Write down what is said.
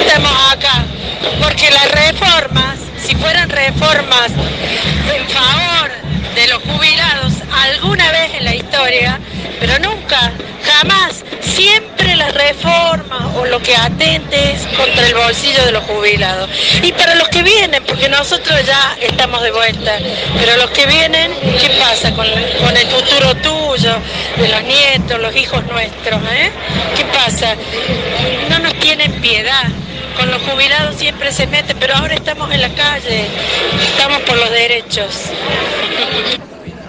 estamos acá? Porque las reformas, si fueran reformas en favor de los jubilados alguna vez en la historia, pero nunca, jamás, siempre las reformas o lo que atente es contra el bolsillo de los jubilados. Y para los que vienen, porque nosotros ya estamos de vuelta, pero los que vienen, ¿qué pasa con el futuro tuyo, de los nietos, los hijos nuestros? ¿Qué pasa? No nos tienen piedad. Con los jubilados siempre se meten, pero ahora estamos en la calle, estamos por los derechos.